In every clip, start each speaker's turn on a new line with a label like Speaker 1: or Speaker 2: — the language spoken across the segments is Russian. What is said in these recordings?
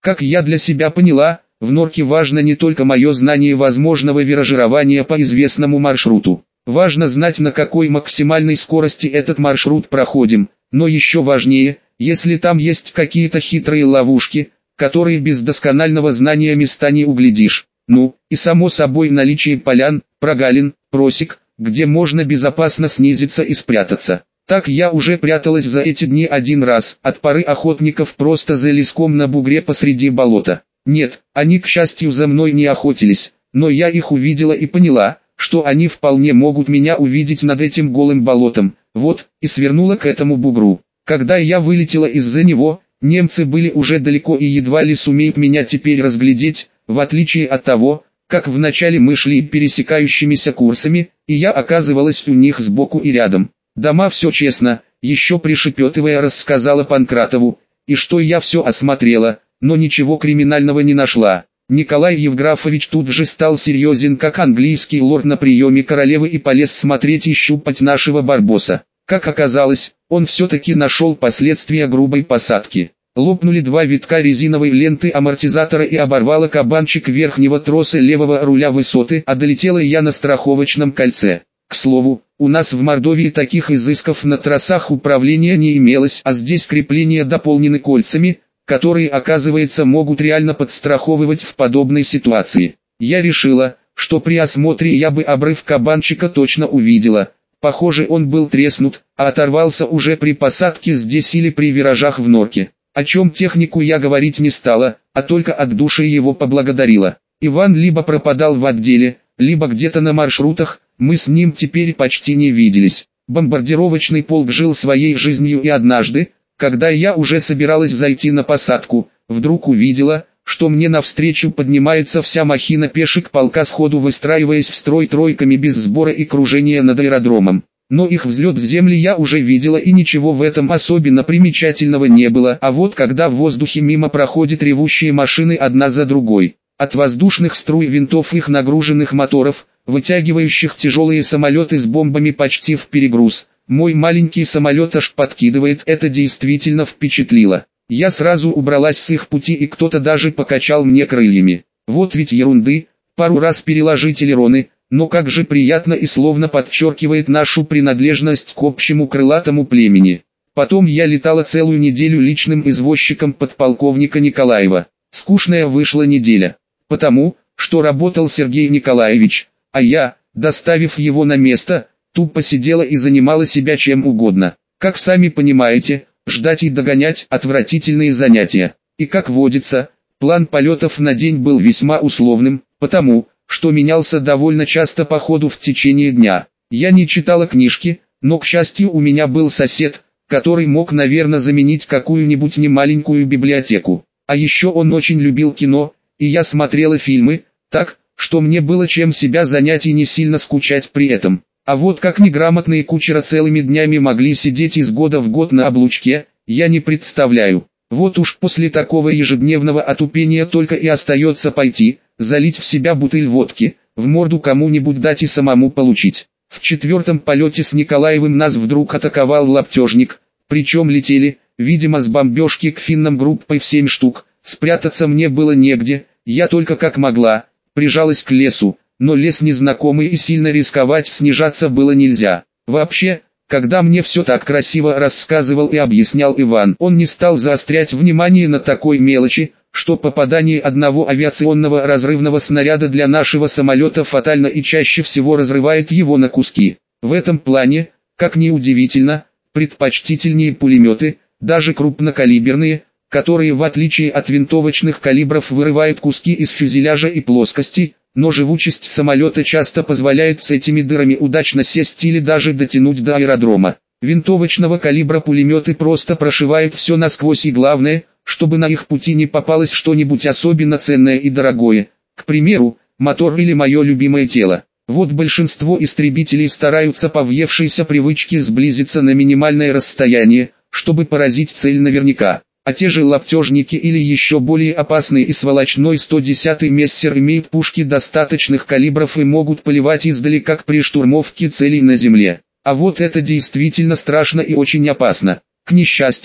Speaker 1: Как я для себя поняла, в норке важно не только мое знание возможного виражирования по известному маршруту. Важно знать, на какой максимальной скорости этот маршрут проходим, но еще важнее, если там есть какие-то хитрые ловушки, которые без досконального знания места не углядишь. Ну, и само собой наличие полян, прогалин, просек, где можно безопасно снизиться и спрятаться. Так я уже пряталась за эти дни один раз, от поры охотников просто за леском на бугре посреди болота. Нет, они, к счастью, за мной не охотились, но я их увидела и поняла, что они вполне могут меня увидеть над этим голым болотом, вот, и свернула к этому бугру. Когда я вылетела из-за него, немцы были уже далеко и едва ли сумеют меня теперь разглядеть, в отличие от того, как вначале мы шли пересекающимися курсами, и я оказывалась у них сбоку и рядом. Дома все честно, еще пришепетывая рассказала Панкратову, и что я все осмотрела, но ничего криминального не нашла. Николай Евграфович тут же стал серьезен как английский лорд на приеме королевы и полез смотреть и щупать нашего барбоса. Как оказалось, он все-таки нашел последствия грубой посадки. Лопнули два витка резиновой ленты амортизатора и оборвало кабанчик верхнего троса левого руля высоты, а долетела я на страховочном кольце. К слову, у нас в Мордовии таких изысков на трассах управления не имелось, а здесь крепления дополнены кольцами, которые, оказывается, могут реально подстраховывать в подобной ситуации. Я решила, что при осмотре я бы обрыв кабанчика точно увидела. Похоже, он был треснут, а оторвался уже при посадке здесь или при виражах в норке. О чем технику я говорить не стала, а только от души его поблагодарила. Иван либо пропадал в отделе, либо где-то на маршрутах, мы с ним теперь почти не виделись. Бомбардировочный полк жил своей жизнью, и однажды, когда я уже собиралась зайти на посадку, вдруг увидела, что мне навстречу поднимается вся махина пешек полка, сходу выстраиваясь в строй тройками без сбора и кружения над аэродромом. Но их взлет с земли я уже видела, и ничего в этом особенно примечательного не было, а вот когда в воздухе мимо проходят ревущие машины одна за другой, от воздушных струй винтов их нагруженных моторов, вытягивающих тяжелые самолеты с бомбами почти в перегруз, мой маленький самолет аж подкидывает, это действительно впечатлило. Я сразу убралась с их пути, и кто-то даже покачал мне крыльями. Вот ведь ерунды, пару раз переложить элероны, но как же приятно и словно подчеркивает нашу принадлежность к общему крылатому племени. Потом я летала целую неделю личным извозчиком подполковника Николаева. Скучная вышла неделя, потому, что работал Сергей Николаевич, а я, доставив его на место, тупо сидела и занимала себя чем угодно. Как сами понимаете, ждать и догонять – отвратительные занятия. И как водится, план полетов на день был весьма условным, потому, что менялся довольно часто по ходу в течение дня. Я не читала книжки, но, к счастью, у меня был сосед, который мог, наверное, заменить какую-нибудь немаленькую библиотеку. А еще он очень любил кино, и я смотрела фильмы, так, что мне было чем себя занять и не сильно скучать при этом. А вот как неграмотные кучера целыми днями могли сидеть из года в год на облучке, я не представляю. Вот уж после такого ежедневного отупения только и остается пойти, залить в себя бутыль водки, в морду кому-нибудь дать и самому получить. В 4-м полете с Николаевым нас вдруг атаковал лаптежник, причем летели, видимо, с бомбежки к финнам группой в 7 штук, спрятаться мне было негде, я только как могла, прижалась к лесу, но лес незнакомый и сильно рисковать снижаться было нельзя. Вообще, когда мне все так красиво рассказывал и объяснял Иван, он не стал заострять внимание на такой мелочи, что попадание одного авиационного разрывного снаряда для нашего самолета фатально и чаще всего разрывает его на куски. В этом плане, как ни удивительно, предпочтительнее пулеметы, даже крупнокалиберные, которые в отличие от винтовочных калибров вырывают куски из фюзеляжа и плоскости, но живучесть самолета часто позволяет с этими дырами удачно сесть или даже дотянуть до аэродрома. Винтовочного калибра пулеметы просто прошивают все насквозь, и главное, чтобы на их пути не попалось что-нибудь особенно ценное и дорогое, к примеру, мотор или мое любимое тело. Вот большинство истребителей стараются по въевшейся привычке сблизиться на минимальное расстояние, чтобы поразить цель наверняка. А те же лаптежники или еще более опасный и сволочной 110-й Мессер имеют пушки достаточных калибров и могут поливать издали, как при штурмовке целей на земле. А вот это действительно страшно и очень опасно. К несчастью,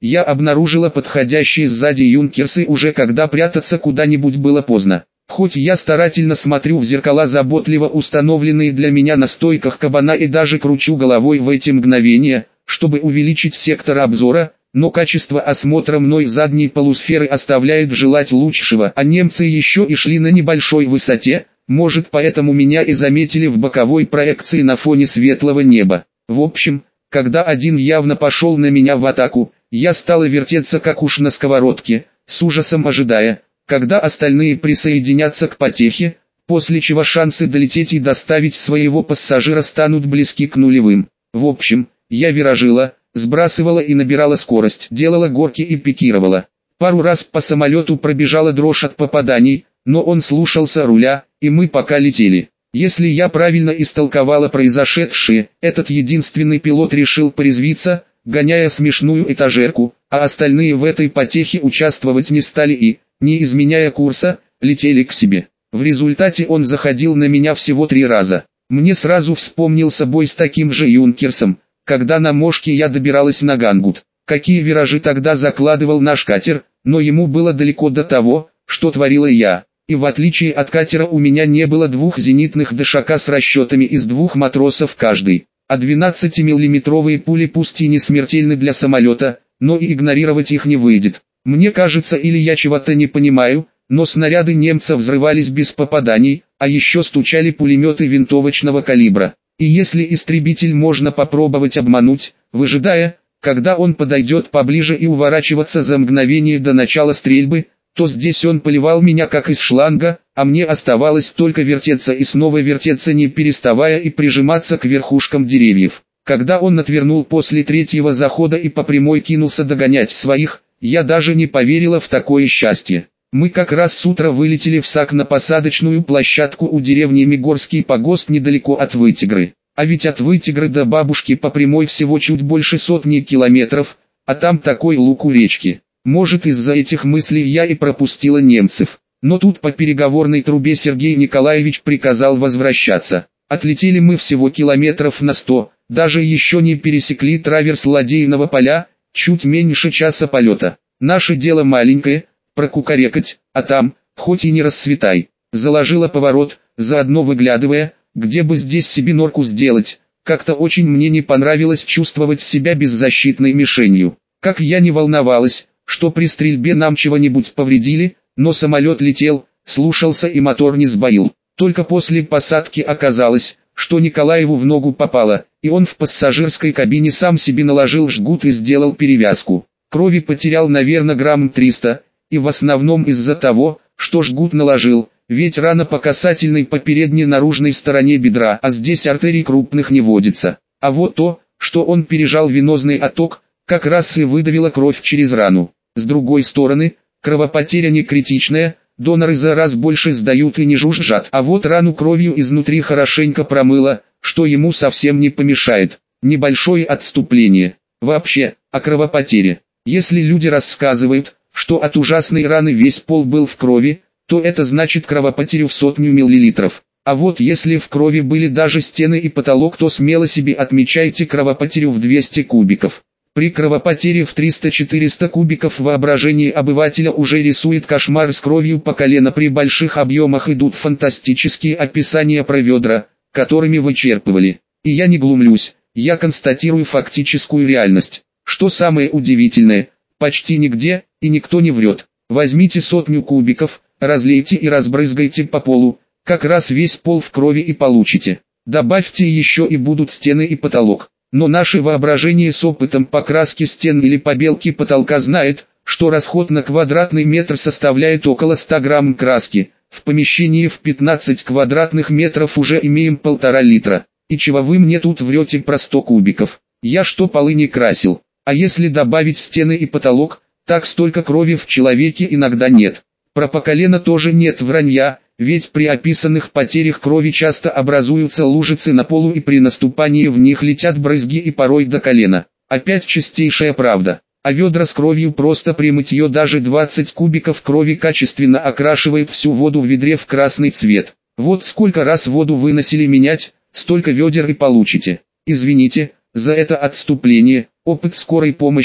Speaker 1: Я обнаружила подходящие сзади юнкерсы уже когда прятаться куда-нибудь было поздно. Хоть я старательно смотрю в зеркала, заботливо установленные для меня на стойках кабана, и даже кручу головой в эти мгновения, чтобы увеличить сектор обзора, но качество осмотра мной задней полусферы оставляет желать лучшего, а немцы еще и шли на небольшой высоте, может поэтому меня и заметили в боковой проекции на фоне светлого неба. В общем, когда один явно пошел на меня в атаку, я стала вертеться как уж на сковородке, с ужасом ожидая, когда остальные присоединятся к потехе, после чего шансы долететь и доставить своего пассажира станут близки к нулевым. В общем, я виражила, сбрасывала и набирала скорость, делала горки и пикировала. Пару раз по самолету пробежала дрожь от попаданий, но он слушался руля, и мы пока летели. Если я правильно истолковала произошедшее, этот единственный пилот решил порезвиться, гоняя смешную этажерку, а остальные в этой потехе участвовать не стали и, не изменяя курса, летели к себе. В результате он заходил на меня всего 3 раза. Мне сразу вспомнился бой с таким же юнкерсом, когда на мошке я добиралась на Гангут. Какие виражи тогда закладывал наш катер, но ему было далеко до того, что творила я. И в отличие от катера у меня не было 2 зенитных ДШК с расчетами из 2 матросов каждый. А 12-миллиметровые пули пусть и не смертельны для самолета, но и игнорировать их не выйдет. Мне кажется, или я чего-то не понимаю, но снаряды немцев взрывались без попаданий, а еще стучали пулеметы винтовочного калибра. И если истребитель можно попробовать обмануть, выжидая, когда он подойдет поближе, и уворачиваться за мгновение до начала стрельбы, то здесь он поливал меня как из шланга, а мне оставалось только вертеться и снова вертеться, не переставая, и прижиматься к верхушкам деревьев. Когда он отвернул после 3-го захода и по прямой кинулся догонять своих, я даже не поверила в такое счастье. Мы как раз с утра вылетели в САК на посадочную площадку у деревни Мигорский погост недалеко от Вытигры. А ведь от Вытигры до бабушки по прямой всего чуть больше 100 километров, а там такой луг у речки. Может, из-за этих мыслей я и пропустила немцев. Но тут по переговорной трубе Сергей Николаевич приказал возвращаться. Отлетели мы всего километров на 100, даже еще не пересекли траверс Ладейного поля, чуть меньше часа полета. Наше дело маленькое, прокукарекать, а там, хоть и не расцветай. Заложила поворот, заодно выглядывая, где бы здесь себе норку сделать. Как-то очень мне не понравилось чувствовать себя беззащитной мишенью. Как я не волновалась, что при стрельбе нам чего-нибудь повредили, но самолет летел, слушался и мотор не сбоил. Только после посадки оказалось, что Николаеву в ногу попало, и он в пассажирской кабине сам себе наложил жгут и сделал перевязку. Крови потерял, наверное, грамм 300, и в основном из-за того, что жгут наложил, ведь рана по касательной по передней наружной стороне бедра, а здесь артерий крупных не водится. А вот то, что он пережал венозный отток, как раз и выдавило кровь через рану. С другой стороны, кровопотеря не критичная, доноры за раз больше сдают и не жужжат, а вот рану кровью изнутри хорошенько промыло, что ему совсем не помешает. Небольшое отступление. Вообще, о кровопотере. Если люди рассказывают, что от ужасной раны весь пол был в крови, то это значит кровопотерю в 100 миллилитров. А вот если в крови были даже стены и потолок, то смело себе отмечайте кровопотерю в 200 кубиков. При кровопотере в 300-400 кубиков воображение обывателя уже рисует кошмар с кровью по колено. При больших объемах идут фантастические описания про ведра, которыми вычерпывали. И я не глумлюсь, я констатирую фактическую реальность. Что самое удивительное, почти нигде, и никто не врет. Возьмите 100 кубиков, разлейте и разбрызгайте по полу, как раз весь пол в крови и получите. Добавьте еще и будут стены и потолок. Но наше воображение с опытом покраски стен или побелки потолка знает, что расход на квадратный метр составляет около 100 грамм краски. В помещении в 15 квадратных метров уже имеем 1,5 литра. И чего вы мне тут врете про 100 кубиков? Я что, полы не красил? А если добавить стены и потолок, так столько крови в человеке иногда нет. Про по колено тоже нет вранья, ведь при описанных потерях крови часто образуются лужицы на полу и при наступании в них летят брызги и порой до колена. Опять чистейшая правда. А ведра с кровью просто при мытье даже 20 кубиков крови качественно окрашивает всю воду в ведре в красный цвет. Вот сколько раз воду выносили менять, столько ведер и получите. Извините за это отступление, опыт скорой помощи,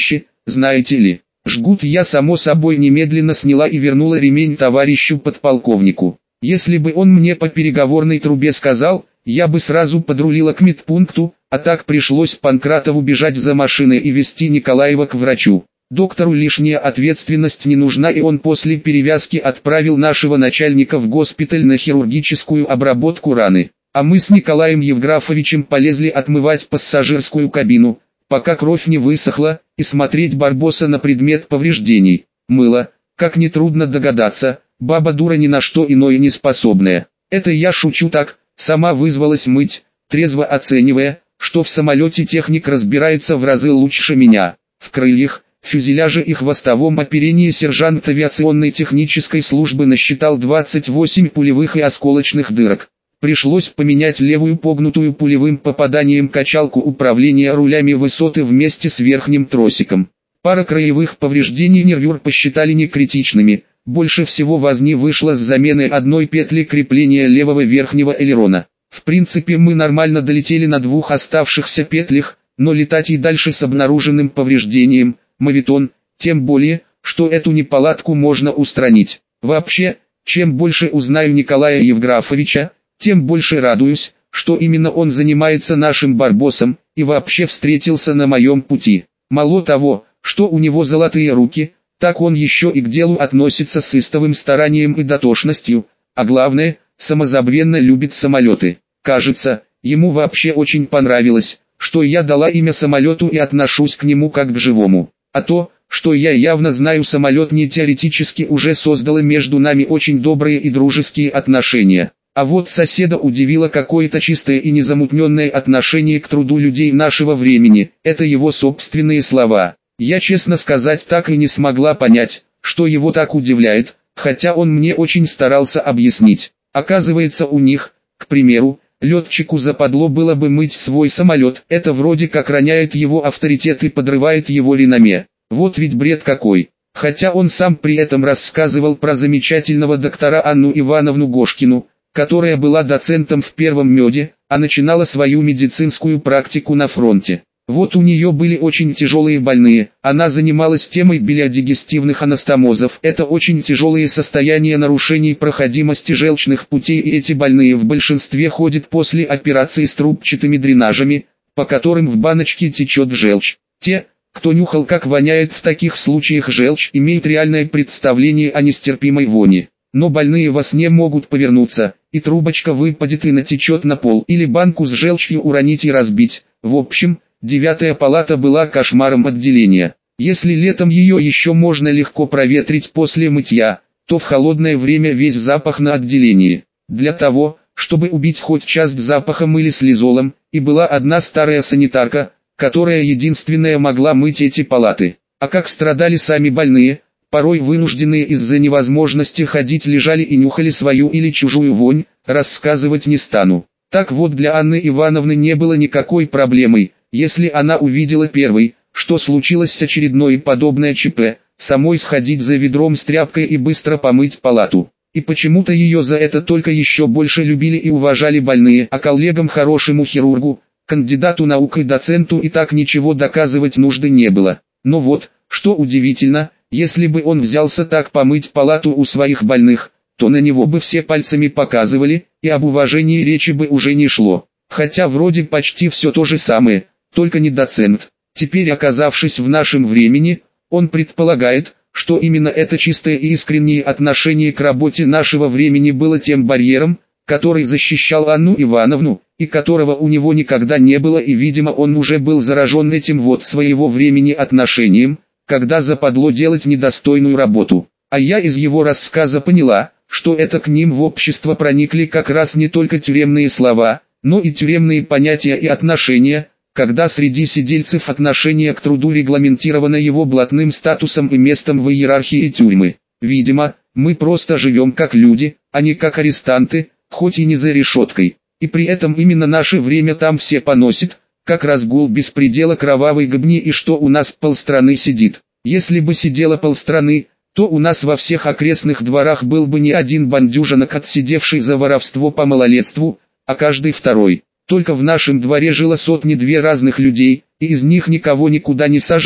Speaker 1: знаете ли. Жгут я само собой немедленно сняла и вернула ремень товарищу подполковнику. Если бы он мне по переговорной трубе сказал, я бы сразу подрулила к медпункту, а так пришлось Панкратову бежать за машиной и везти Николаева к врачу. Доктору лишняя ответственность не нужна, и он после перевязки отправил нашего начальника в госпиталь на хирургическую обработку раны. А мы с Николаем Евграфовичем полезли отмывать пассажирскую кабину, пока кровь не высохла, и смотреть Барбоса на предмет повреждений. Мыло, как нетрудно догадаться, баба дура ни на что иное не способная. Это я шучу так, сама вызвалась мыть, трезво оценивая, что в самолете техник разбирается в разы лучше меня. В крыльях, фюзеляже и хвостовом оперении сержант авиационной технической службы насчитал 28 пулевых и осколочных дырок. Пришлось поменять левую погнутую пулевым попаданием качалку управления рулями высоты вместе с верхним тросиком. Пара краевых повреждений нервюр посчитали не критичными, больше всего возни вышло с заменой одной петли крепления левого верхнего элерона. В принципе мы нормально долетели на двух оставшихся петлях, но летать и дальше с обнаруженным повреждением, моветон, тем более, что эту неполадку можно устранить. Вообще, чем больше узнаю Николая Евграфовича, тем больше радуюсь, что именно он занимается нашим Барбосом, и вообще встретился на моем пути. Мало того, что у него золотые руки, так он еще и к делу относится с истовым старанием и дотошностью, а главное, самозабвенно любит самолеты. Кажется, ему вообще очень понравилось, что я дала имя самолету и отношусь к нему как к живому. А то, что я явно знаю самолет не теоретически, уже создало между нами очень добрые и дружеские отношения. А вот соседа удивило какое-то чистое и незамутненное отношение к труду людей нашего времени, это его собственные слова. Я, честно сказать, так и не смогла понять, что его так удивляет, хотя он мне очень старался объяснить. Оказывается, у них, к примеру, летчику западло было бы мыть свой самолет, это вроде как роняет его авторитет и подрывает его реноме. Вот ведь бред какой. Хотя он сам при этом рассказывал про замечательного доктора Анну Ивановну Гошкину, которая была доцентом в первом меде, а начинала свою медицинскую практику на фронте. Вот у нее были очень тяжелые больные, она занималась темой билиодигестивных анастомозов. Это очень тяжелые состояния нарушений проходимости желчных путей, и эти больные в большинстве ходят после операции с трубчатыми дренажами, по которым в баночке течет желчь. Те, кто нюхал, как воняет в таких случаях желчь, имеют реальное представление о нестерпимой вони. Но больные во сне могут повернуться, и трубочка выпадет и натечет на пол, или банку с желчью уронить и разбить. В общем, 9-я палата была кошмаром отделения. Если летом ее еще можно легко проветрить после мытья, то в холодное время весь запах на отделении. Для того, чтобы убить хоть часть запаха, мыли с лизолом, и была одна старая санитарка, которая единственная могла мыть эти палаты. А как страдали сами больные, порой вынужденные из-за невозможности ходить, лежали и нюхали свою или чужую вонь, рассказывать не стану. Так вот, для Анны Ивановны не было никакой проблемой, если она увидела первой, что случилось очередное подобное ЧП, самой сходить за ведром с тряпкой и быстро помыть палату. И почему-то ее за это только еще больше любили и уважали больные, а коллегам, хорошему хирургу, кандидату наук и доценту, и так ничего доказывать нужды не было. Но вот, что удивительно, если бы он взялся так помыть палату у своих больных, то на него бы все пальцами показывали, и об уважении речи бы уже не шло. Хотя вроде почти все то же самое, только не доцент. Теперь, оказавшись в нашем времени, он предполагает, что именно это чистое и искреннее отношение к работе нашего времени было тем барьером, который защищал Анну Ивановну, и которого у него никогда не было, и видимо он уже был заражен этим вот своего времени отношением, когда западло делать недостойную работу. А я из его рассказа поняла, что это к ним в общество проникли как раз не только тюремные слова, но и тюремные понятия и отношения, когда среди сидельцев отношение к труду регламентировано его блатным статусом и местом в иерархии тюрьмы. Видимо, мы просто живем как люди, а не как арестанты, хоть и не за решеткой. И при этом именно наше время там все поносит, как разгул беспредела кровавой гыбни, и что у нас полстраны сидит. Если бы сидело полстраны, то у нас во всех окрестных дворах был бы не один бандюжонок, отсидевший за воровство по малолетству, а каждый второй. Только в нашем дворе жило сотни-две разных людей, и из них никого никуда не сажали,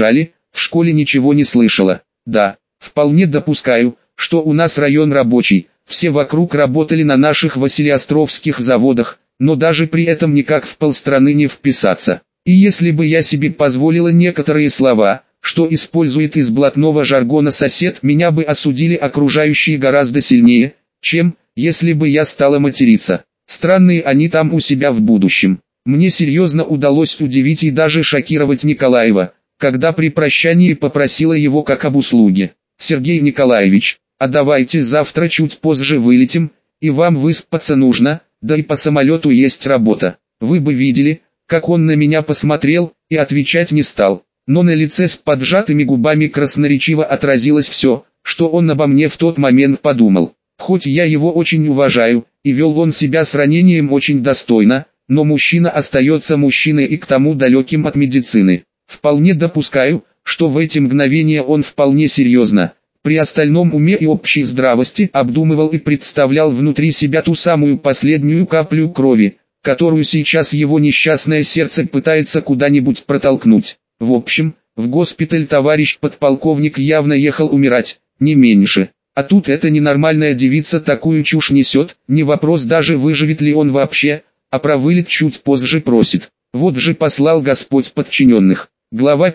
Speaker 1: в школе ничего не слышала. Да, вполне допускаю, что у нас район рабочий, все вокруг работали на наших Василиостровских заводах, но даже при этом никак в полстраны не вписаться. И если бы я себе позволила некоторые слова, что использует из блатного жаргона сосед, меня бы осудили окружающие гораздо сильнее, чем, если бы я стала материться. Странные они там у себя в будущем. Мне серьезно удалось удивить и даже шокировать Николаева, когда при прощании попросила его как об услуге. «Сергей Николаевич, а давайте завтра чуть позже вылетим, и вам выспаться нужно, да и по самолету есть работа». Вы бы видели, как он на меня посмотрел, и отвечать не стал. Но на лице с поджатыми губами красноречиво отразилось все, что он обо мне в тот момент подумал. Хоть я его очень уважаю, и вел он себя с ранением очень достойно, но мужчина остается мужчиной и к тому далеким от медицины. Вполне допускаю, что в эти мгновения он вполне серьезно, при остальном уме и общей здравости обдумывал и представлял внутри себя ту самую последнюю каплю крови, которую сейчас его несчастное сердце пытается куда-нибудь протолкнуть. В общем, в госпиталь товарищ подполковник явно ехал умирать, не меньше. А тут эта ненормальная девица такую чушь несет, не вопрос даже выживет ли он вообще, а про вылет чуть позже просит. Вот же послал Господь подчиненных. Глава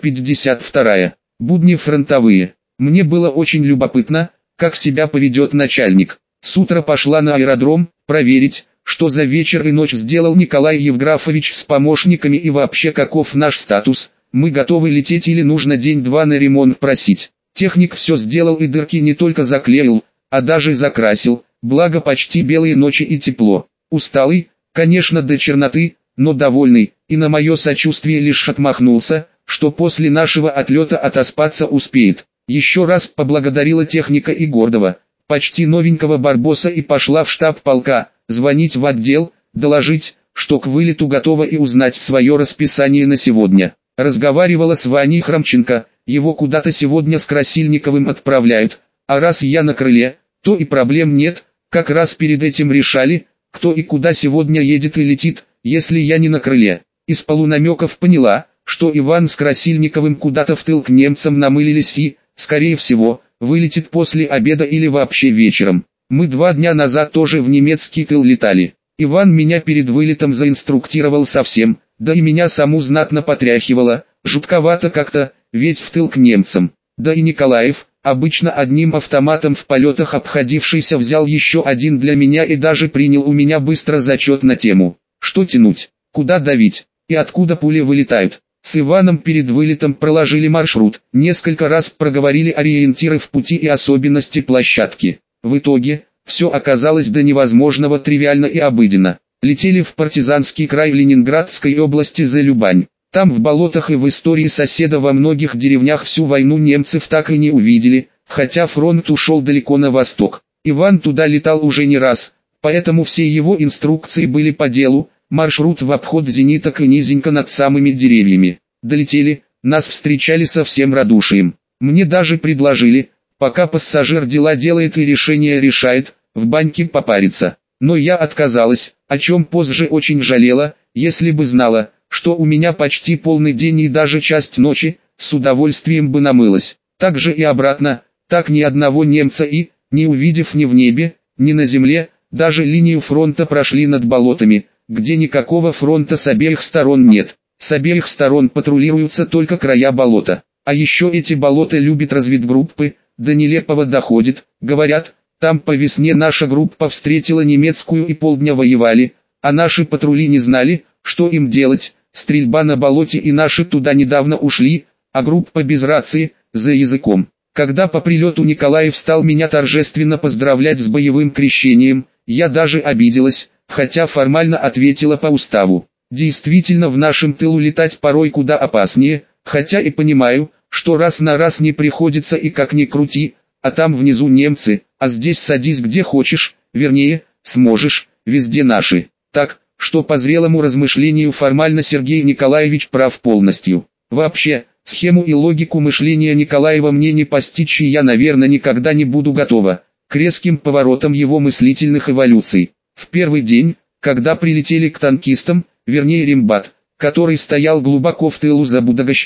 Speaker 1: 52. Будни фронтовые. Мне было очень любопытно, как себя поведет начальник. С утра пошла на аэродром, проверить, что за вечер и ночь сделал Николай Евграфович с помощниками и вообще каков наш статус, мы готовы лететь или нужно день-два на ремонт просить. Техник все сделал и дырки не только заклеил, а даже закрасил, благо почти белые ночи и тепло. Усталый, конечно до черноты, но довольный, и на мое сочувствие лишь отмахнулся, что после нашего отлета отоспаться успеет. Еще раз поблагодарила техника и гордого, почти новенького Барбоса и пошла в штаб полка, звонить в отдел, доложить, что к вылету готова и узнать свое расписание на сегодня. Разговаривала с Ваней Храмченко, его куда-то сегодня с Красильниковым отправляют, а раз я на крыле, то и проблем нет, как раз перед этим решали, кто и куда сегодня едет и летит, если я не на крыле. Из полунамеков поняла, что Иван с Красильниковым куда-то в тыл к немцам намылились и, скорее всего, вылетит после обеда или вообще вечером. Мы 2 дня назад тоже в немецкий тыл летали. Иван меня перед вылетом заинструктировал совсем, да и меня саму знатно потряхивало, жутковато как-то, ведь в тыл к немцам. Да и Николаев, обычно одним автоматом в полетах обходившийся, взял еще один для меня и даже принял у меня быстро зачет на тему, что тянуть, куда давить, и откуда пули вылетают. С Иваном перед вылетом проложили маршрут, несколько раз проговорили ориентиры в пути и особенности площадки. В итоге, все оказалось до невозможного тривиально и обыденно. Летели в партизанский край Ленинградской области за Любань. Там в болотах и в истории соседа во многих деревнях всю войну немцев так и не увидели, хотя фронт ушел далеко на восток. Иван туда летал уже не раз, поэтому все его инструкции были по делу, маршрут в обход зениток и низенько над самыми деревьями. Долетели, нас встречали со всем радушием. Мне даже предложили, пока пассажир дела делает и решение решает, в баньке попариться. Но я отказалась, о чем позже очень жалела, если бы знала, что у меня почти полный день и даже часть ночи, с удовольствием бы намылась. Так же и обратно, так ни одного немца и, не увидев ни в небе, ни на земле, даже линию фронта прошли над болотами, где никакого фронта с обеих сторон нет. С обеих сторон патрулируются только края болота. А еще эти болота любят разведгруппы, до нелепого доходит, говорят, там по весне наша группа встретила немецкую и полдня воевали, а наши патрули не знали, что им делать, стрельба на болоте и наши туда недавно ушли, а группа без рации, за языком. Когда по прилету Николаев стал меня торжественно поздравлять с боевым крещением, я даже обиделась, хотя формально ответила по уставу. Действительно в нашем тылу летать порой куда опаснее, хотя и понимаю, что раз на раз не приходится и как ни крути, а там внизу немцы, а здесь садись где хочешь, вернее, сможешь, везде наши. Так, что по зрелому размышлению формально Сергей Николаевич прав полностью. Вообще, схему и логику мышления Николаева мне не постичь, и я, наверное, никогда не буду готова к резким поворотам его мыслительных эволюций. В первый день, когда прилетели к танкистам, вернее рембат, который стоял глубоко в тылу за Будагощью,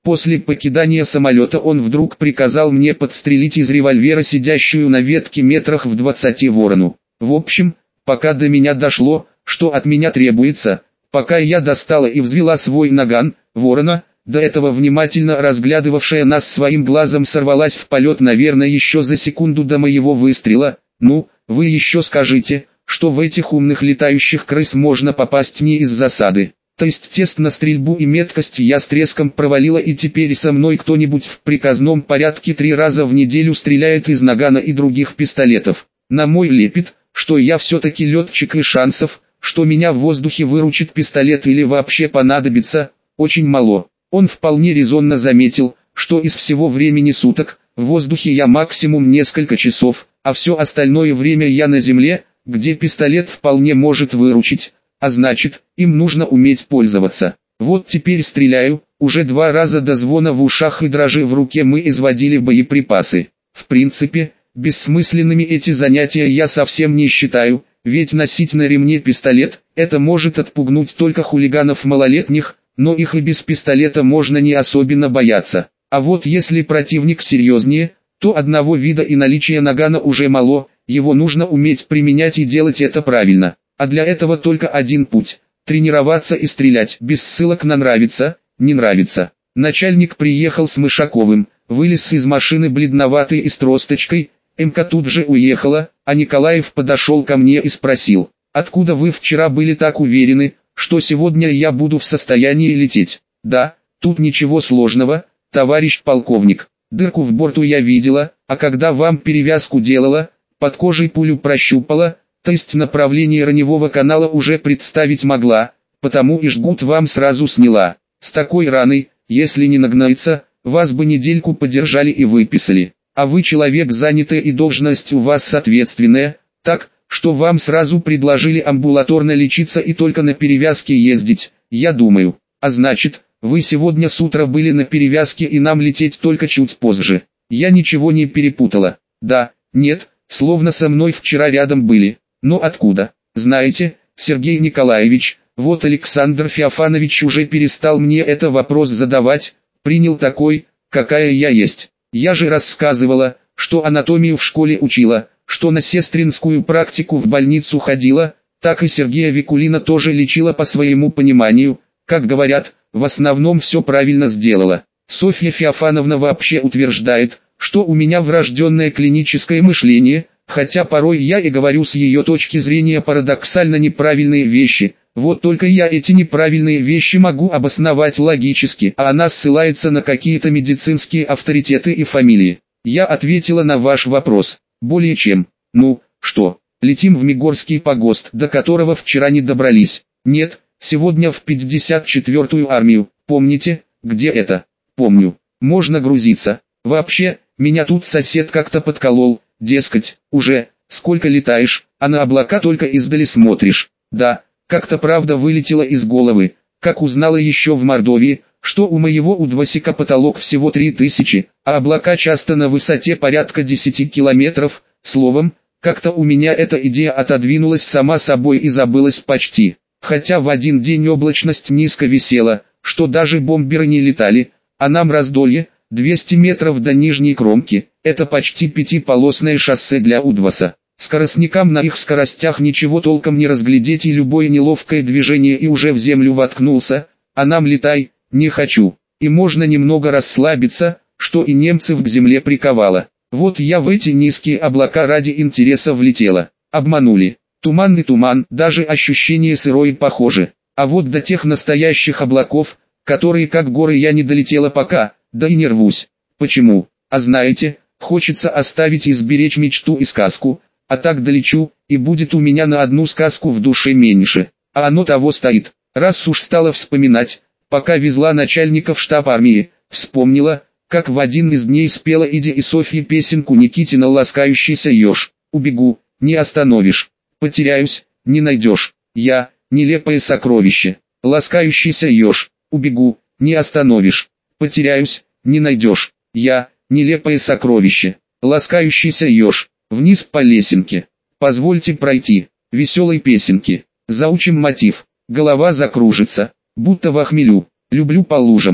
Speaker 1: После покидания самолета он вдруг приказал мне подстрелить из револьвера сидящую на ветке метрах в 20 ворону. В общем, пока до меня дошло, что от меня требуется, пока я достала и взвела свой наган, ворона, до этого внимательно разглядывавшая нас своим глазом, сорвалась в полет, наверное, еще за секунду до моего выстрела. Ну, вы еще скажите, что в этих умных летающих крыс можно попасть не из засады. То есть тест на стрельбу и меткость я с треском провалила, и теперь со мной кто-нибудь в приказном порядке 3 раза в неделю стреляет из нагана и других пистолетов. На мой лепет, что я все-таки летчик, и шансов, что меня в воздухе выручит пистолет или вообще понадобится, очень мало. Он вполне резонно заметил, что из всего времени суток, в воздухе я максимум несколько часов, а все остальное время я на земле, где пистолет вполне может выручить. А значит, им нужно уметь пользоваться. Вот теперь стреляю, уже 2 раза до звона в ушах и дрожи в руке мы изводили боеприпасы. В принципе, бессмысленными эти занятия я совсем не считаю, ведь носить на ремне пистолет, это может отпугнуть только хулиганов малолетних, но их и без пистолета можно не особенно бояться. А вот если противник серьезнее, то одного вида и наличия нагана уже мало, его нужно уметь применять и делать это правильно. А для этого только один путь – тренироваться и стрелять без ссылок на нравится, не нравится. Начальник приехал с Мышаковым, вылез из машины бледноватый и с тросточкой, МК тут же уехала, а Николаев подошел ко мне и спросил: «Откуда вы вчера были так уверены, что сегодня я буду в состоянии лететь?» «Да, тут ничего сложного, товарищ полковник. Дырку в борту я видела, а когда вам перевязку делала, под кожей пулю прощупала, то есть направление раневого канала уже представить могла, потому и жгут вам сразу сняла. С такой раной, если не нагнается, вас бы недельку подержали и выписали. А вы человек занятый и должность у вас соответственная, так, что вам сразу предложили амбулаторно лечиться и только на перевязке ездить, я думаю. А значит, вы сегодня с утра были на перевязке и нам лететь только чуть позже. Я ничего не перепутала. Да, нет, словно со мной вчера рядом были. Но откуда? Знаете, Сергей Николаевич, вот Александр Феофанович уже перестал мне это вопрос задавать, принял такой, какая я есть. Я же рассказывала, что анатомию в школе учила, что на сестринскую практику в больницу ходила, так и Сергея Викулина тоже лечила по своему пониманию, как говорят, в основном все правильно сделала. Софья Феофановна вообще утверждает, что у меня врожденное клиническое мышление, хотя порой я и говорю с ее точки зрения парадоксально неправильные вещи, вот только я эти неправильные вещи могу обосновать логически, а она ссылается на какие-то медицинские авторитеты и фамилии. Я ответила на ваш вопрос, более чем. Ну, что, летим в Мигорский погост, до которого вчера не добрались? Нет, сегодня в 54-ю армию, помните, где это? Помню, можно грузиться. Вообще, меня тут сосед как-то подколол. Дескать, уже, сколько летаешь, а на облака только издали смотришь. Да, как-то правда вылетело из головы, как узнала еще в Мордовии, что у моего удвосика потолок всего 3000, а облака часто на высоте порядка 10 километров, словом, как-то у меня эта идея отодвинулась сама собой и забылась почти. Хотя в один день облачность низко висела, что даже бомберы не летали, а нам раздолье, 200 метров до нижней кромки, это почти 5-полосное шоссе для Удвоса. Скоростникам на их скоростях ничего толком не разглядеть, и любое неловкое движение и уже в землю воткнулся, а нам летай, не хочу. И можно немного расслабиться, что и немцев к земле приковало. Вот я в эти низкие облака ради интереса влетела. Обманули. Туманный туман, даже ощущение сырое похоже. А вот до тех настоящих облаков, которые как горы, я не долетела пока. Да и не рвусь. Почему? А знаете, хочется оставить и сберечь мечту и сказку, а так долечу, и будет у меня на одну сказку в душе меньше. А оно того стоит. Раз уж стала вспоминать, пока везла начальника в штаб армии, вспомнила, как в один из дней спела Иде и Софье песенку Никитина «Ласкающийся еж». Убегу, не остановишь. Потеряюсь, не найдешь. Я, нелепое сокровище. Ласкающийся еж. Убегу, не остановишь. Потеряюсь, не найдешь. Я, нелепое сокровище. Ласкающийся еж. Вниз по лесенке. Позвольте пройти. Веселой песенки. Заучим мотив. Голова закружится, будто в охмелю. Люблю по лужам.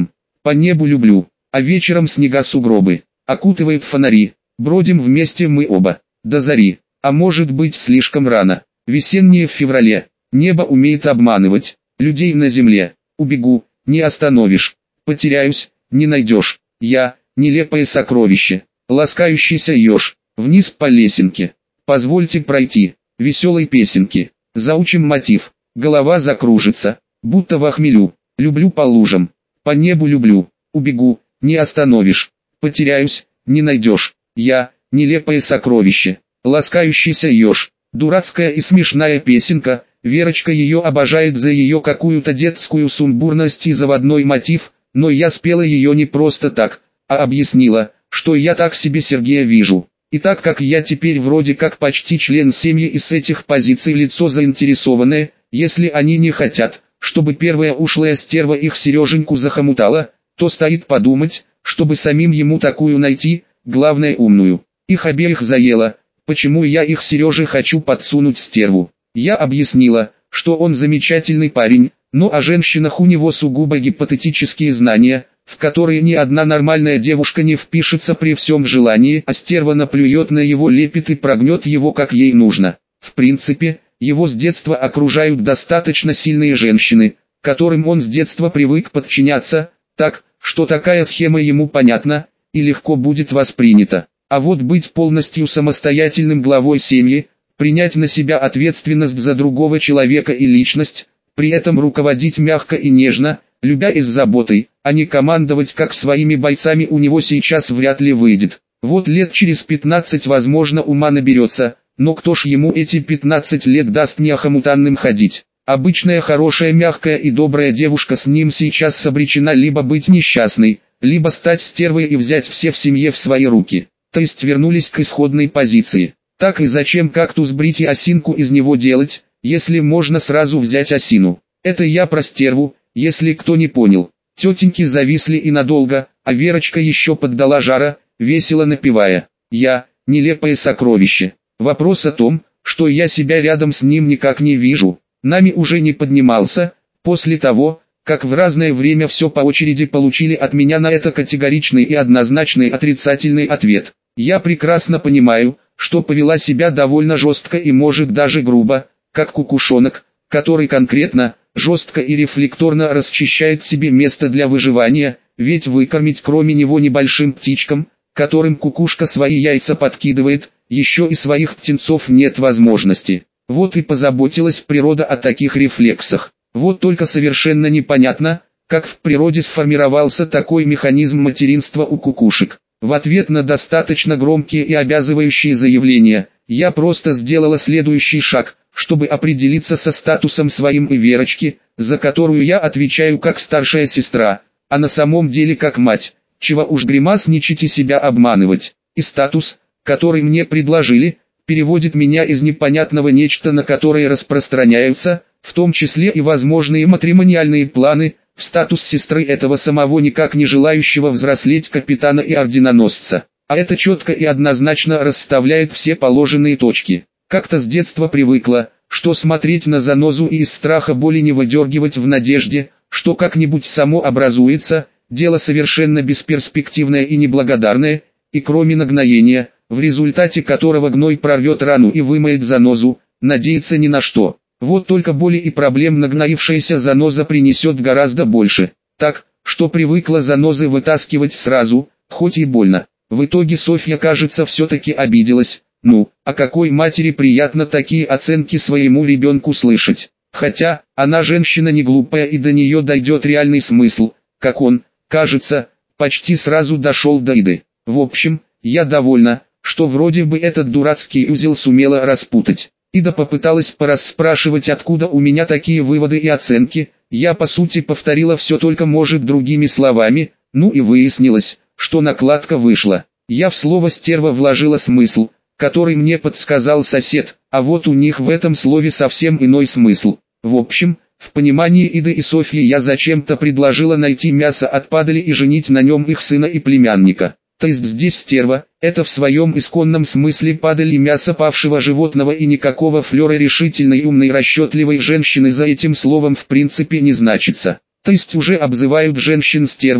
Speaker 1: По небу люблю, а вечером снега сугробы, окутывает фонари, бродим вместе мы оба, до зари, а может быть слишком рано, весеннее в феврале, небо умеет обманывать, людей на земле, убегу, не остановишь, потеряюсь, не найдешь, я, нелепое сокровище, ласкающийся еж, вниз по лесенке, позвольте пройти, веселой песенки, заучим мотив, голова закружится, будто во хмелю, люблю по лужам, по небу люблю, убегу, не остановишь, потеряюсь, не найдешь, я, нелепое сокровище, ласкающийся еж, дурацкая и смешная песенка, Верочка ее обожает за ее какую-то детскую сумбурность и заводной мотив, но я спела ее не просто так, а объяснила, что я так себе Сергея вижу. И так как я теперь вроде как почти член семьи и с этих позиций лицо заинтересованное, если они не хотят, чтобы первая ушлая стерва их Сереженьку захомутала, то стоит подумать, чтобы самим ему такую найти, главное умную. Их обеих заело, почему я их Сереже хочу подсунуть стерву. Я объяснила, что он замечательный парень, но о женщинах у него сугубо гипотетические знания, в которые ни одна нормальная девушка не впишется при всем желании, а стерва наплюет на его лепет и прогнет его как ей нужно. В принципе, его с детства окружают достаточно сильные женщины, которым он с детства привык подчиняться, так, что такая схема ему понятна и легко будет воспринята. А вот быть полностью самостоятельным главой семьи, принять на себя ответственность за другого человека и личность, при этом руководить мягко и нежно, любя и с заботой, а не командовать как своими бойцами у него сейчас вряд ли выйдет. Вот лет через 15 возможно ума наберется, но кто ж ему эти 15 лет даст неохомутанным ходить? Обычная хорошая мягкая и добрая девушка с ним сейчас обречена либо быть несчастной, либо стать стервой и взять все в семье в свои руки. То есть вернулись к исходной позиции. Так и зачем кактус брить и осинку из него делать, если можно сразу взять осину? Это я про стерву, если кто не понял. Тетеньки зависли и надолго, а Верочка еще поддала жара, весело напевая: «Я, нелепое сокровище». Вопрос о том, что я себя рядом с ним никак не вижу, нами уже не поднимался, после того, как в разное время все по очереди получили от меня на это категоричный и однозначный отрицательный ответ. Я прекрасно понимаю, что повела себя довольно жестко и может даже грубо, как кукушонок, который конкретно, жестко и рефлекторно расчищает себе место для выживания, ведь выкормить кроме него небольшим птичкам, которым кукушка свои яйца подкидывает, еще и своих птенцов нет возможности. Вот и позаботилась природа о таких рефлексах. Вот только совершенно непонятно, как в природе сформировался такой механизм материнства у кукушек. В ответ на достаточно громкие и обязывающие заявления, я просто сделала следующий шаг, чтобы определиться со статусом своим и Верочки, за которую я отвечаю как старшая сестра, а на самом деле как мать, чего уж гримасничать и себя обманывать. И статус, который мне предложили, переводит меня из непонятного нечто, на которое распространяются, в том числе и возможные матримониальные планы, в статус сестры этого самого никак не желающего взрослеть капитана и орденоносца. А это четко и однозначно расставляет все положенные точки. Как-то с детства привыкла, что смотреть на занозу и из страха боли не выдергивать в надежде, что как-нибудь само образуется, дело совершенно бесперспективное и неблагодарное, и кроме нагноения, в результате которого гной прорвет рану и вымоет занозу, надеяться ни на что. Вот только боли и проблем нагноившаяся заноза принесет гораздо больше, так, что привыкла занозы вытаскивать сразу, хоть и больно. В итоге Софья, кажется, все-таки обиделась. Ну, а какой матери приятно такие оценки своему ребенку слышать? Хотя, она женщина не глупая и до нее дойдет реальный смысл, как он, кажется, почти сразу дошел до Иды. В общем, я довольна, что вроде бы этот дурацкий узел сумела распутать. Ида попыталась порасспрашивать, откуда у меня такие выводы и оценки, я по сути повторила все только может другими словами, ну и выяснилось, что накладка вышла. Я в слово «стерва» вложила смысл, который мне подсказал сосед, а вот у них в этом слове совсем иной смысл. В общем, в понимании Иды и Софьи я зачем-то предложила найти мясо от падали и женить на нем их сына и племянника. То есть здесь стерва, это в своем исконном смысле падаль и мясо павшего животного, и никакого флера решительной, умной, расчетливой женщины за этим словом в принципе не значится. То есть уже обзывают женщин стервами,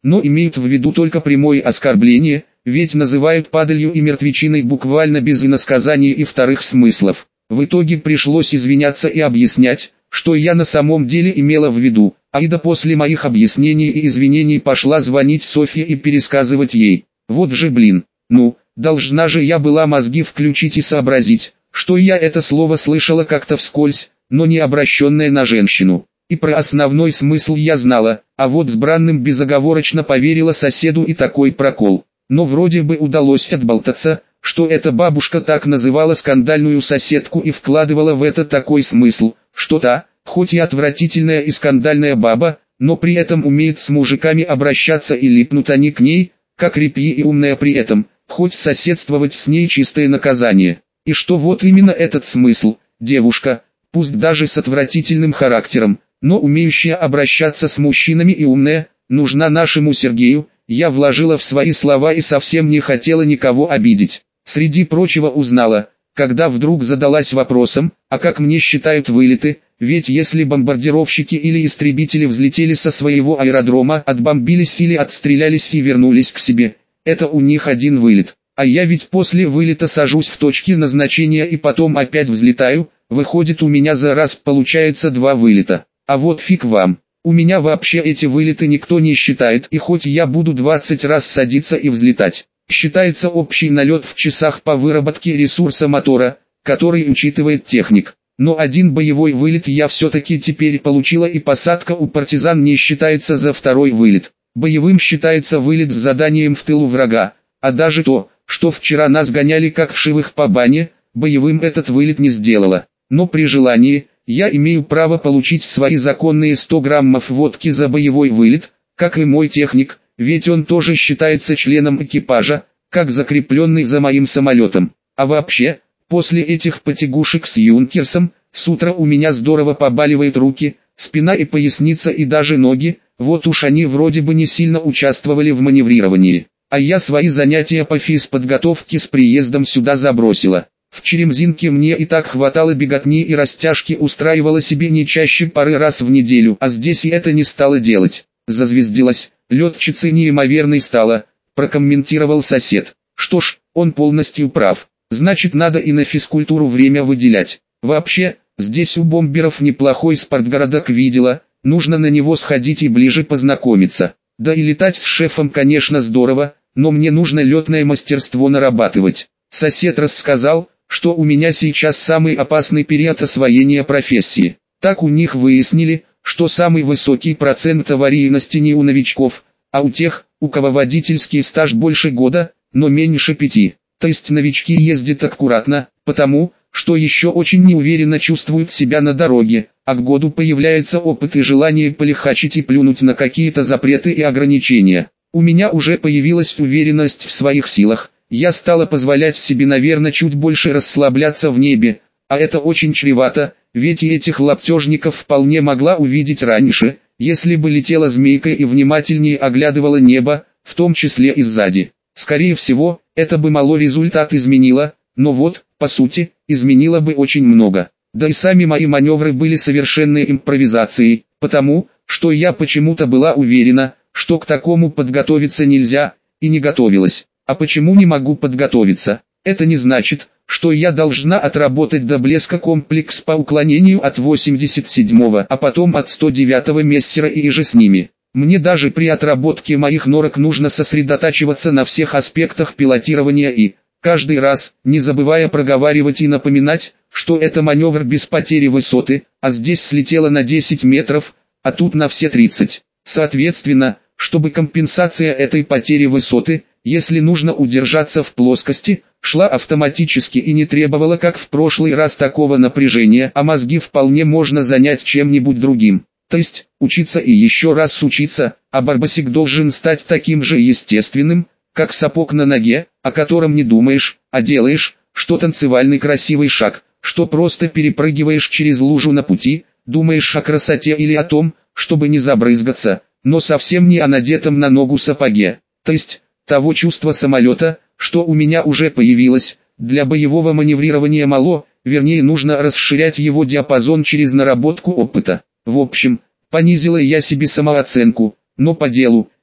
Speaker 1: но имеют в виду только прямое оскорбление, ведь называют падалью и мертвечиной буквально без иносказаний и вторых смыслов. В итоге пришлось извиняться и объяснять, что я на самом деле имела в виду. Аида после моих объяснений и извинений пошла звонить Софье и пересказывать ей. Вот же блин, ну, должна же я была мозги включить и сообразить, что я это слово слышала как-то вскользь, но не обращенное на женщину. И про основной смысл я знала, а вот с бранным безоговорочно поверила соседу и такой прокол. Но вроде бы удалось отболтаться, что эта бабушка так называла скандальную соседку и вкладывала в это такой смысл, что та, хоть и отвратительная и скандальная баба, но при этом умеет с мужиками обращаться и липнут они к ней, как репьи и умная при этом, хоть соседствовать с ней чистое наказание. И что вот именно этот смысл, девушка, пусть даже с отвратительным характером, но умеющая обращаться с мужчинами и умная, нужна нашему Сергею, я вложила в свои слова и совсем не хотела никого обидеть. Среди прочего узнала, когда вдруг задалась вопросом, а как мне считают вылеты, ведь если бомбардировщики или истребители взлетели со своего аэродрома, отбомбились или отстрелялись и вернулись к себе, это у них один вылет. А я ведь после вылета сажусь в точке назначения и потом опять взлетаю, выходит у меня за раз получается 2 вылета. А вот фиг вам. У меня вообще эти вылеты никто не считает, и хоть я буду 20 раз садиться и взлетать, считается общий налет в часах по выработке ресурса мотора, который учитывает техник. Но один боевой вылет я все-таки теперь получила, и посадка у партизан не считается за 2-й вылет. Боевым считается вылет с заданием в тылу врага, а даже то, что вчера нас гоняли как вшивых по бане, боевым этот вылет не сделала. Но при желании, я имею право получить свои законные 100 граммов водки за боевой вылет, как и мой техник, ведь он тоже считается членом экипажа, как закрепленный за моим самолетом. А вообще, после этих потягушек с Юнкерсом, с утра у меня здорово побаливают руки, спина и поясница и даже ноги, вот уж они вроде бы не сильно участвовали в маневрировании. А я свои занятия по физподготовке с приездом сюда забросила. В Черемзинке мне и так хватало беготни и растяжки, устраивала себе не чаще пары раз в неделю, а здесь и это не стала делать. Зазвездилась, летчицей неимоверной стала, прокомментировал сосед. Что ж, он полностью прав. Значит, надо и на физкультуру время выделять. Вообще, здесь у бомберов неплохой спортгородок видела, нужно на него сходить и ближе познакомиться. Да и летать с шефом, конечно, здорово, но мне нужно летное мастерство нарабатывать. Сосед рассказал, что у меня сейчас самый опасный период освоения профессии. Так у них выяснили, что самый высокий процент аварийности не у новичков, а у тех, у кого водительский стаж больше года, но меньше 5. То есть новички ездят аккуратно, потому, что еще очень неуверенно чувствуют себя на дороге, а к году появляется опыт и желание полихачить и плюнуть на какие-то запреты и ограничения. У меня уже появилась уверенность в своих силах. Я стала позволять себе, наверное, чуть больше расслабляться в небе, а это очень чревато, ведь и этих лаптежников вполне могла увидеть раньше, если бы летела змейкой и внимательнее оглядывала небо, в том числе и сзади. Скорее всего, это бы мало результат изменило, но вот, по сути, изменило бы очень много. Да и сами мои маневры были совершенной импровизацией, потому, что я почему-то была уверена, что к такому подготовиться нельзя, и не готовилась. А почему не могу подготовиться? Это не значит, что я должна отработать до блеска комплекс по уклонению от 87-го, а потом от 109-го мессера и иже с ними. Мне даже при отработке моих норок нужно сосредотачиваться на всех аспектах пилотирования и, каждый раз, не забывая проговаривать и напоминать, что это маневр без потери высоты, а здесь слетело на 10 метров, а тут на все 30. Соответственно, чтобы компенсация этой потери высоты, если нужно удержаться в плоскости, шла автоматически и не требовала, как в прошлый раз, такого напряжения, а мозги вполне можно занять чем-нибудь другим. То есть, учиться и еще раз учиться, а барбосик должен стать таким же естественным, как сапог на ноге, о котором не думаешь, а делаешь, что танцевальный красивый шаг, что просто перепрыгиваешь через лужу на пути, думаешь о красоте или о том, чтобы не забрызгаться, но совсем не о надетом на ногу сапоге. То есть, того чувства самолета, что у меня уже появилось, для боевого маневрирования мало, вернее нужно расширять его диапазон через наработку опыта. В общем, понизила я себе самооценку, но по делу,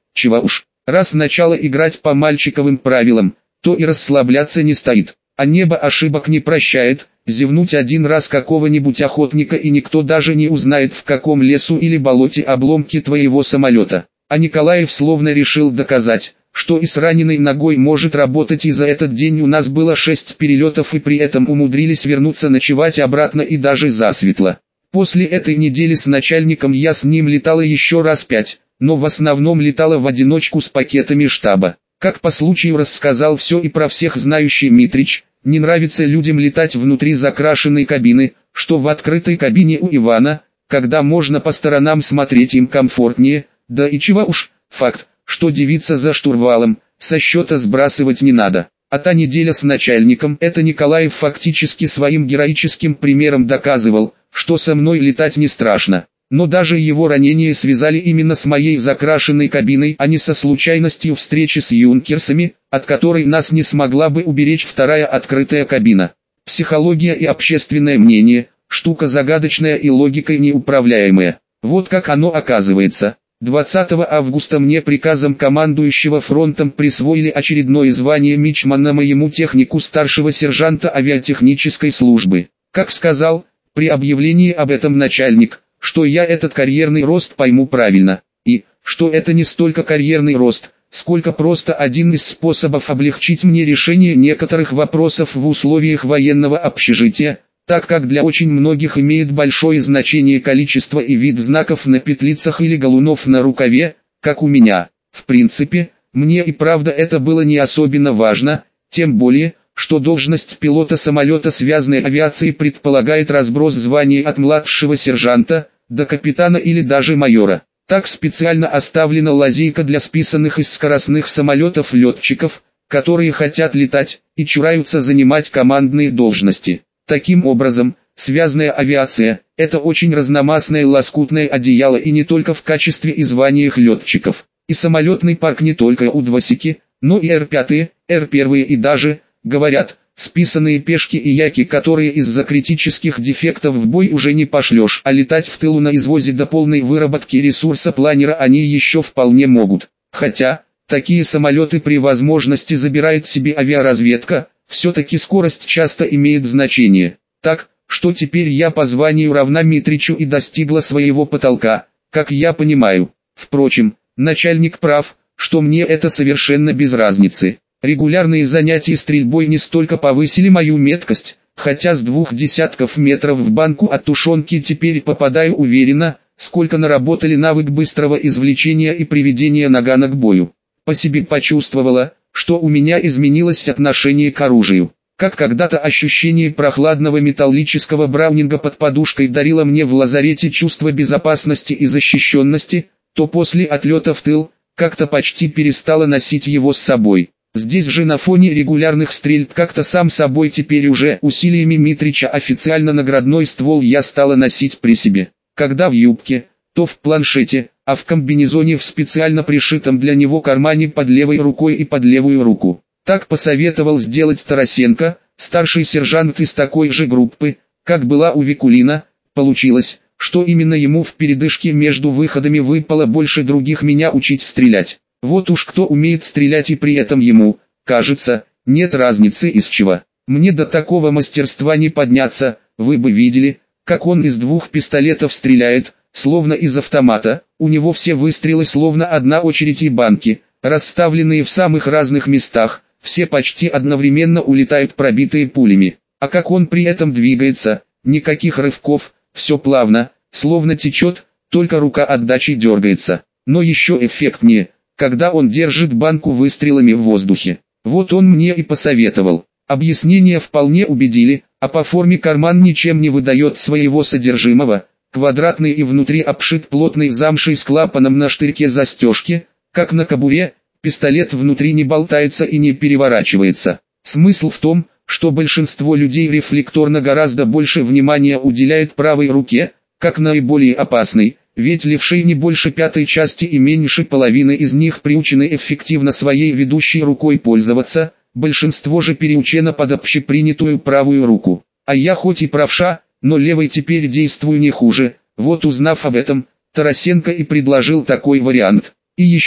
Speaker 1: Чего уж, раз начало играть по мальчиковым правилам, то и расслабляться не стоит. А небо ошибок не прощает, зевнуть один раз какого-нибудь охотника и никто даже не узнает, в каком лесу или болоте обломки твоего самолета. А Николаев словно решил доказать, что и с раненой ногой может работать, и за этот день у нас было 6 перелетов, и при этом умудрились вернуться ночевать обратно и даже засветло. После этой недели с начальником я с ним летала еще раз 5, но в основном летала в одиночку с пакетами штаба. Как по случаю рассказал все и про всех знающий Митрич, не нравится людям летать внутри закрашенной кабины, что в открытой кабине у Ивана, когда можно по сторонам смотреть, им комфортнее, да и чего уж, факт, что девица за штурвалом, со счета сбрасывать не надо. А та неделя с начальником, это Николаев фактически своим героическим примером доказывал, что со мной летать не страшно. Но даже его ранение связали именно с моей закрашенной кабиной, а не со случайностью встречи с юнкерсами, от которой нас не смогла бы уберечь вторая открытая кабина. Психология и общественное мнение – штука загадочная и логикой неуправляемая. Вот как оно оказывается. 20 августа мне приказом командующего фронтом присвоили очередное звание мичмана моему технику старшего сержанта авиатехнической службы. Как сказал, при объявлении об этом начальник, что я этот карьерный рост пойму правильно, и, что это не столько карьерный рост, сколько просто один из способов облегчить мне решение некоторых вопросов в условиях военного общежития, так как для очень многих имеет большое значение количество и вид знаков на петлицах или галунов на рукаве, как у меня. В принципе, мне и правда это было не особенно важно, тем более, что должность пилота самолета связанной авиации предполагает разброс званий от младшего сержанта до капитана или даже майора. Так специально оставлена лазейка для списанных из скоростных самолетов летчиков, которые хотят летать и чураются занимать командные должности. Таким образом, связанная авиация – это очень разномастное лоскутное одеяло, и не только в качестве и званиях летчиков. И самолетный парк не только У-2, но и Р-5, Р-1 и даже, говорят, списанные пешки и яки, которые из-за критических дефектов в бой уже не пошлешь, а летать в тылу на извозе до полной выработки ресурса планера они еще вполне могут. Хотя, такие самолеты при возможности забирает себе авиаразведка, все-таки скорость часто имеет значение. Так, что теперь я по званию равна Митричу и достигла своего потолка, как я понимаю. Впрочем, начальник прав, что мне это совершенно без разницы. Регулярные занятия стрельбой не столько повысили мою меткость, хотя с 20 метров в банку от тушенки теперь попадаю уверенно, сколько наработали навык быстрого извлечения и приведения нагана к бою. По себе почувствовала, что у меня изменилось отношение к оружию. Как когда-то ощущение прохладного металлического браунинга под подушкой дарило мне в лазарете чувство безопасности и защищенности, то после отлета в тыл, как-то почти перестала носить его с собой. Здесь же на фоне регулярных стрельб как-то сам собой теперь уже усилиями Митрича официально наградной ствол я стала носить при себе. Когда в юбке, то в планшете, а в комбинезоне в специально пришитом для него кармане под левой рукой и под левую руку. Так посоветовал сделать Тарасенко, старший сержант из такой же группы, как была у Викулина. Получилось, что именно ему в передышке между выходами выпало больше других меня учить стрелять. Вот уж кто умеет стрелять, и при этом ему, кажется, нет разницы из чего. Мне до такого мастерства не подняться, вы бы видели, как он из 2 пистолетов стреляет, словно из автомата. У него все выстрелы словно одна очередь, и банки, расставленные в самых разных местах, все почти одновременно улетают пробитые пулями. А как он при этом двигается, никаких рывков, все плавно, словно течет, только рука отдачи дергается. Но еще эффектнее, когда он держит банку выстрелами в воздухе. Вот он мне и посоветовал. Объяснения вполне убедили, а по форме карман ничем не выдает своего содержимого. Квадратный и внутри обшит плотной замшей с клапаном на штырьке застежки, как на кобуре. Пистолет внутри не болтается и не переворачивается. Смысл в том, что большинство людей рефлекторно гораздо больше внимания уделяет правой руке, как наиболее опасной, ведь левшей не больше 1/5 части и меньше половины из них приучены эффективно своей ведущей рукой пользоваться, большинство же переучено под общепринятую правую руку. А я хоть и правша, но левой теперь действую не хуже. Вот узнав об этом, Тарасенко и предложил такой вариант. И еще,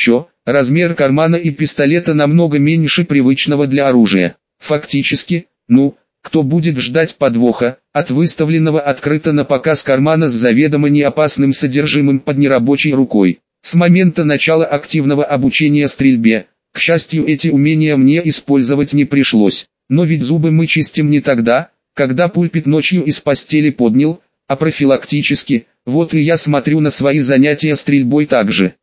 Speaker 1: размер кармана и пистолета намного меньше привычного для оружия. Фактически, кто будет ждать подвоха от выставленного открыто на показ кармана с заведомо неопасным содержимым под нерабочей рукой? С момента начала активного обучения стрельбе, к счастью, эти умения мне использовать не пришлось. Но ведь зубы мы чистим не тогда, когда пульпит ночью из постели поднял, а профилактически. Вот и я смотрю на свои занятия стрельбой так же.